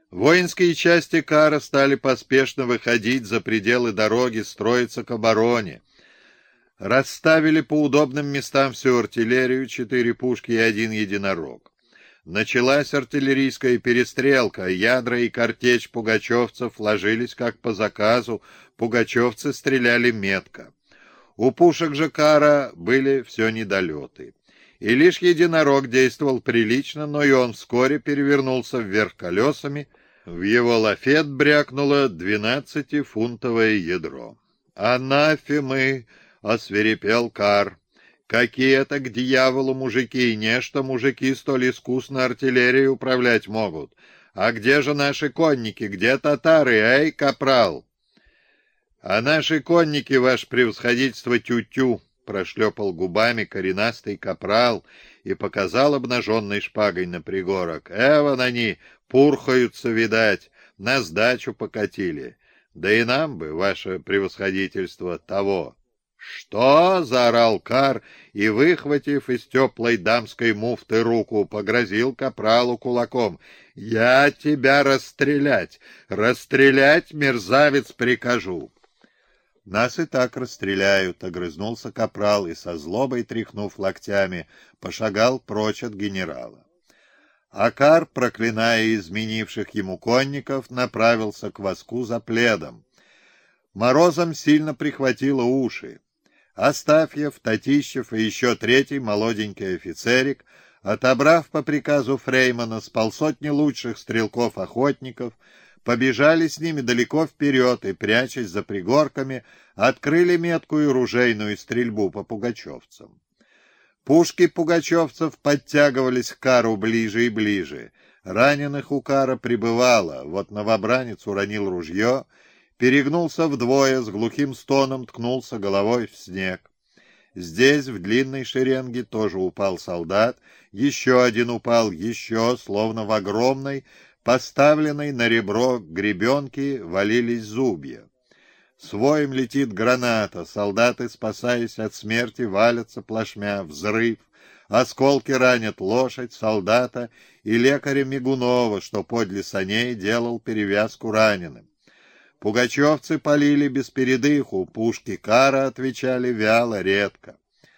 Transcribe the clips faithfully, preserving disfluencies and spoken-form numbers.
Воинские части Кара стали поспешно выходить за пределы дороги, строиться к обороне. Расставили по удобным местам всю артиллерию, четыре пушки и один единорог. Началась артиллерийская перестрелка, ядра и картечь пугачевцев ложились как по заказу, пугачевцы стреляли метко. У пушек же Кара были все недолеты. И лишь единорог действовал прилично, но и он вскоре перевернулся вверх колесами, в его лафет брякнуло двенадцатифунтовое ядро. «Анафемы!» — освирепел Кар. «Какие это к дьяволу мужики! Нечто мужики столь искусно артиллерией управлять могут! А где же наши конники? Где татары? Эй, капрал!» «А наши конники, ваше превосходительство, тю-тю!» — прошлепал губами коренастый капрал и показал обнаженной шпагой на пригорок. «Эван они, пурхаются, видать, на сдачу покатили. Да и нам бы, ваше превосходительство, того». «Что?» — заорал Кар и, выхватив из теплой дамской муфты руку, погрозил капралу кулаком. «Я тебя расстрелять! Расстрелять, мерзавец, прикажу!» «Нас и так расстреляют», — огрызнулся капрал и, со злобой тряхнув локтями, пошагал прочь от генерала. Акар, проклиная изменивших ему конников, направился к воску за пледом. Морозом сильно прихватило уши. Астафьев, Татищев и еще третий молоденький офицерик, отобрав по приказу Фреймана с полсотни лучших стрелков-охотников, побежали с ними далеко вперед и, прячась за пригорками, открыли меткую ружейную стрельбу по пугачевцам. Пушки пугачевцев подтягивались к Кару ближе и ближе. Раненых у Кара прибывало, вот новобранец уронил ружье, перегнулся вдвое, с глухим стоном ткнулся головой в снег. Здесь, в длинной шеренге, тоже упал солдат, еще один упал, еще, словно в огромной, поставленной на ребро гребенки, валились зубья. С воем летит граната, солдаты, спасаясь от смерти, валятся плашмя, взрыв, осколки ранят лошадь, солдата и лекаря Мигунова, что подле саней делал перевязку раненым. Пугачевцы полили без передыху, пушки Кара отвечали вяло, редко.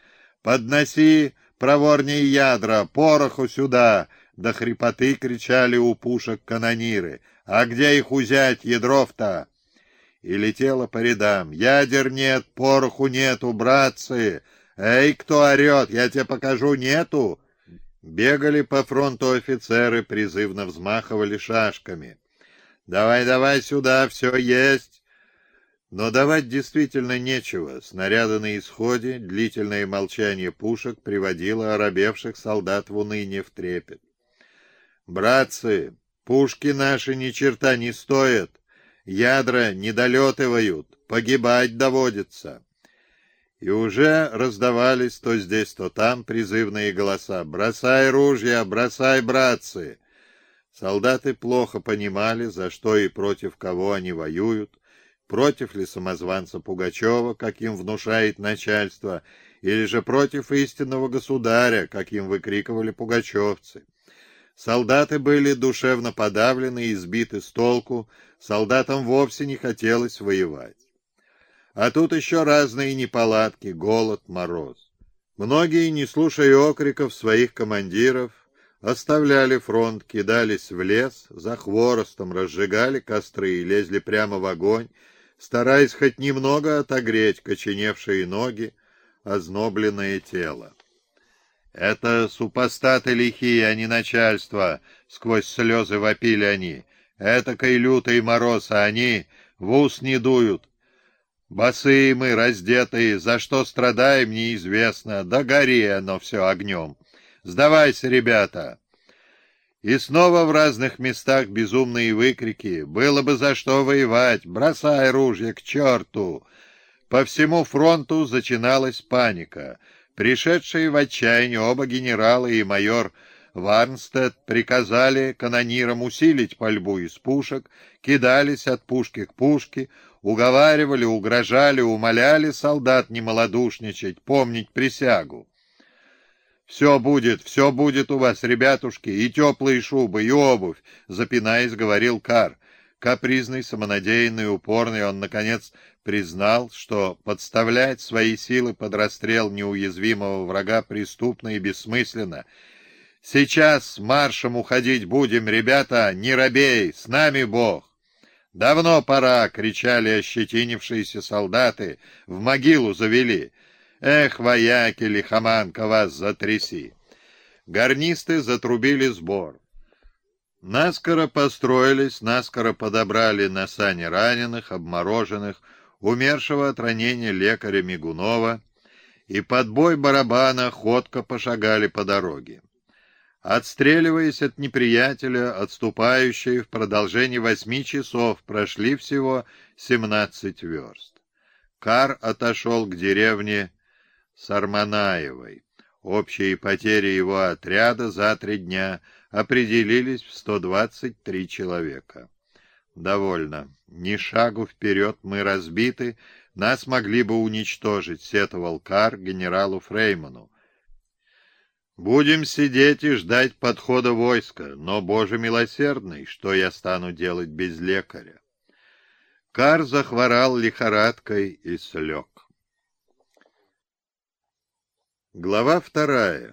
«Подноси проворнее ядра, пороху сюда!» — до хрипоты кричали у пушек канониры. «А где их узять, ядров-то?» И летело по рядам. «Ядер нет, пороху нету, братцы! Эй, кто орет, я тебе покажу, нету!» Бегали по фронту офицеры, призывно взмахивали шашками. «Давай, давай сюда, все есть!» Но давать действительно нечего. Снаряды на исходе, длительное молчание пушек приводило оробевших солдат в уныние, в трепет. «Братцы, пушки наши ни черта не стоят, ядра не долетывают, погибать доводится». И уже раздавались то здесь, то там призывные голоса. «Бросай ружья, бросай, братцы!» Солдаты плохо понимали, за что и против кого они воюют, против ли самозванца Пугачева, как им внушает начальство, или же против истинного государя, как им выкрикивали пугачевцы. Солдаты были душевно подавлены и сбиты с толку, солдатам вовсе не хотелось воевать. А тут еще разные неполадки, голод, мороз. Многие, не слушая окриков своих командиров, оставляли фронт, кидались в лес, за хворостом разжигали костры и лезли прямо в огонь, стараясь хоть немного отогреть коченевшие ноги, ознобленное тело. «Это супостаты лихие, а не начальство!» — сквозь слезы вопили они. «Этакой лютый мороз, а они в ус не дуют. Босые мы, раздетые, за что страдаем, неизвестно. Да гори оно все огнем! Сдавайся, ребята!» И снова в разных местах безумные выкрики. «Было бы за что воевать! Бросай ружья к черту!» По всему фронту начиналась паника. Пришедшие в отчаяние оба генерала и майор Варнстед приказали канонирам усилить пальбу из пушек, кидались от пушки к пушке, уговаривали, угрожали, умоляли солдат не малодушничать, помнить присягу. «Все будет, все будет у вас, ребятушки, и теплые шубы, и обувь», — запинаясь, говорил Кар. Капризный, самонадеянный, упорный, он, наконец, признал, что подставлять свои силы под расстрел неуязвимого врага преступно и бессмысленно. «Сейчас маршем уходить будем, ребята, не робей, с нами Бог!» «Давно пора!» — кричали ощетинившиеся солдаты, «в могилу завели!» «Эх, вояки, лихоманка, вас затряси!» Гарнисты затрубили сбор. Наскоро построились, наскоро подобрали на сани раненых, обмороженных, умершего от ранения лекаря Мигунова, и под бой барабана ходко пошагали по дороге. Отстреливаясь от неприятеля, отступающие в продолжении восьми часов прошли всего семнадцать верст. Кар отошел к деревне Сарманаевой. Общие потери его отряда за три дня определились в сто двадцать три человека. «Довольно. Ни шагу вперед мы разбиты, нас могли бы уничтожить», — сетовал Кар генералу Фрейману. «Будем сидеть и ждать подхода войска, но, Боже милосердный, что я стану делать без лекаря?» Кар захворал лихорадкой и слег. Глава вторая.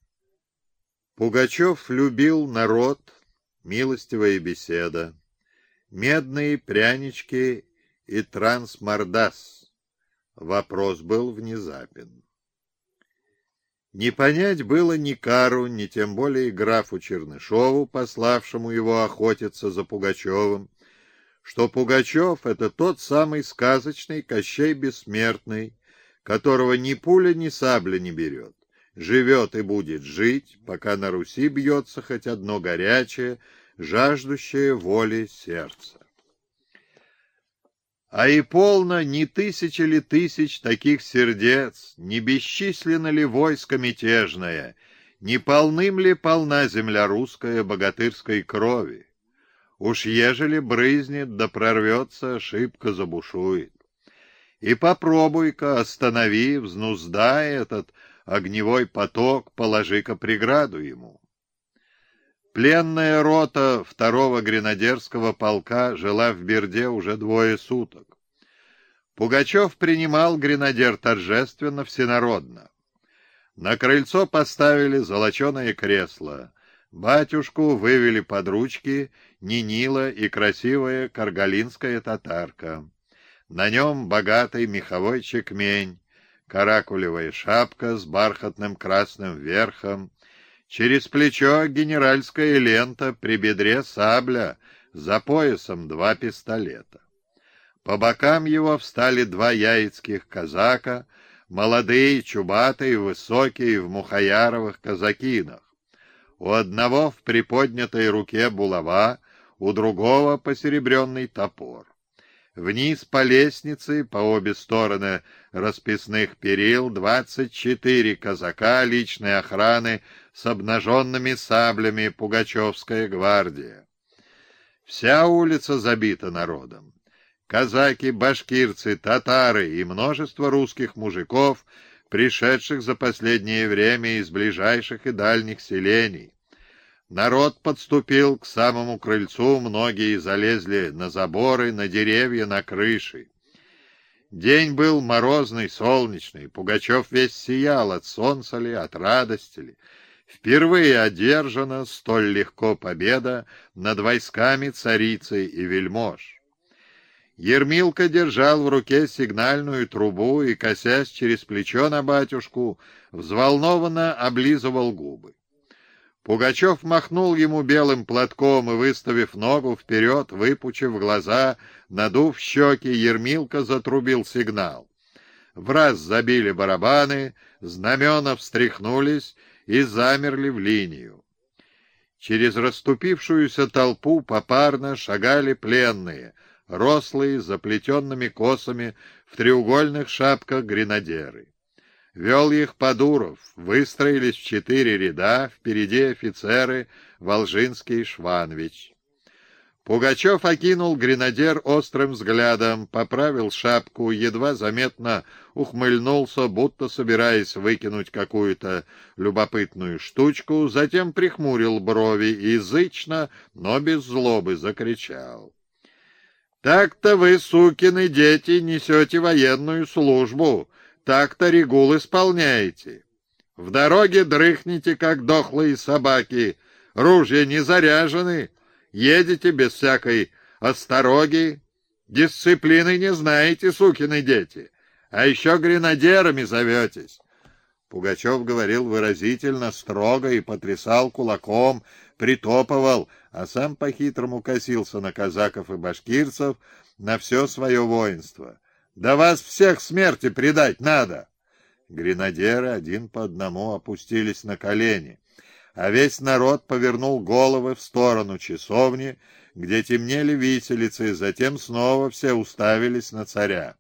Пугачев любил народ, милостивая беседа, медные прянички и трансмордас. Вопрос был внезапен. Не понять было ни Кару, ни тем более графу Чернышову, пославшему его охотиться за Пугачевым, что Пугачев — это тот самый сказочный Кощей Бессмертный, которого ни пуля, ни сабля не берет, живет и будет жить, пока на Руси бьется хоть одно горячее, жаждущее воли сердце. А и полно, ни тысячи ли тысяч таких сердец, не бесчисленно ли войско мятежное, не полным ли полна земля русская богатырской крови? Уж ежели брызнет да прорвется, шибко забушует. И попробуй-ка, останови, взнуздай этот огневой поток, положи-ка преграду ему. Пленная рота второго гренадерского полка жила в Берде уже двое суток. Пугачев принимал гренадер торжественно, всенародно. На крыльцо поставили золоченое кресло. Батюшку вывели под ручки Нинила и красивая каргалинская татарка. На нем богатый меховой чекмень, каракулевая шапка с бархатным красным верхом, через плечо генеральская лента, при бедре сабля, за поясом два пистолета. По бокам его встали два яицких казака, молодые, чубатые, высокие, в мухаяровых казакинах. У одного в приподнятой руке булава, у другого посеребренный топор. Вниз по лестнице, по обе стороны расписных перил, двадцать четыре казака личной охраны с обнаженными саблями, Пугачевская гвардия. Вся улица забита народом. Казаки, башкирцы, татары и множество русских мужиков, пришедших за последнее время из ближайших и дальних селений. Народ подступил к самому крыльцу, многие залезли на заборы, на деревья, на крыши. День был морозный, солнечный, Пугачев весь сиял от солнца ли, от радости ли. Впервые одержана столь легко победа над войсками царицы и вельмож. Ермилка держал в руке сигнальную трубу и, косясь через плечо на батюшку, взволнованно облизывал губы. Пугачев махнул ему белым платком и, выставив ногу вперед, выпучив глаза, надув щеки, Ермилка затрубил сигнал. Враз забили барабаны, знамена встряхнулись и замерли в линию. Через расступившуюся толпу попарно шагали пленные, рослые, с заплетенными косами, в треугольных шапках гренадеры. Вел их Подуров, выстроились в четыре ряда, впереди офицеры Волжинский и Шванвич. Пугачев окинул гренадер острым взглядом, поправил шапку, едва заметно ухмыльнулся, будто собираясь выкинуть какую-то любопытную штучку, затем прихмурил брови и язычно, но без злобы закричал: «Так-то вы, сукины дети, несете военную службу, так-то регул исполняете. В дороге дрыхнете, как дохлые собаки, ружья не заряжены, едете без всякой остроги, дисциплины не знаете, сукины дети, а еще гренадерами зоветесь». Пугачев говорил выразительно, строго и потрясал кулаком, притопывал, а сам по-хитрому косился на казаков и башкирцев, на все свое воинство. «Да вас всех смерти предать надо!» Гренадеры один по одному опустились на колени, а весь народ повернул головы в сторону часовни, где темнели виселицы, затем снова все уставились на царя.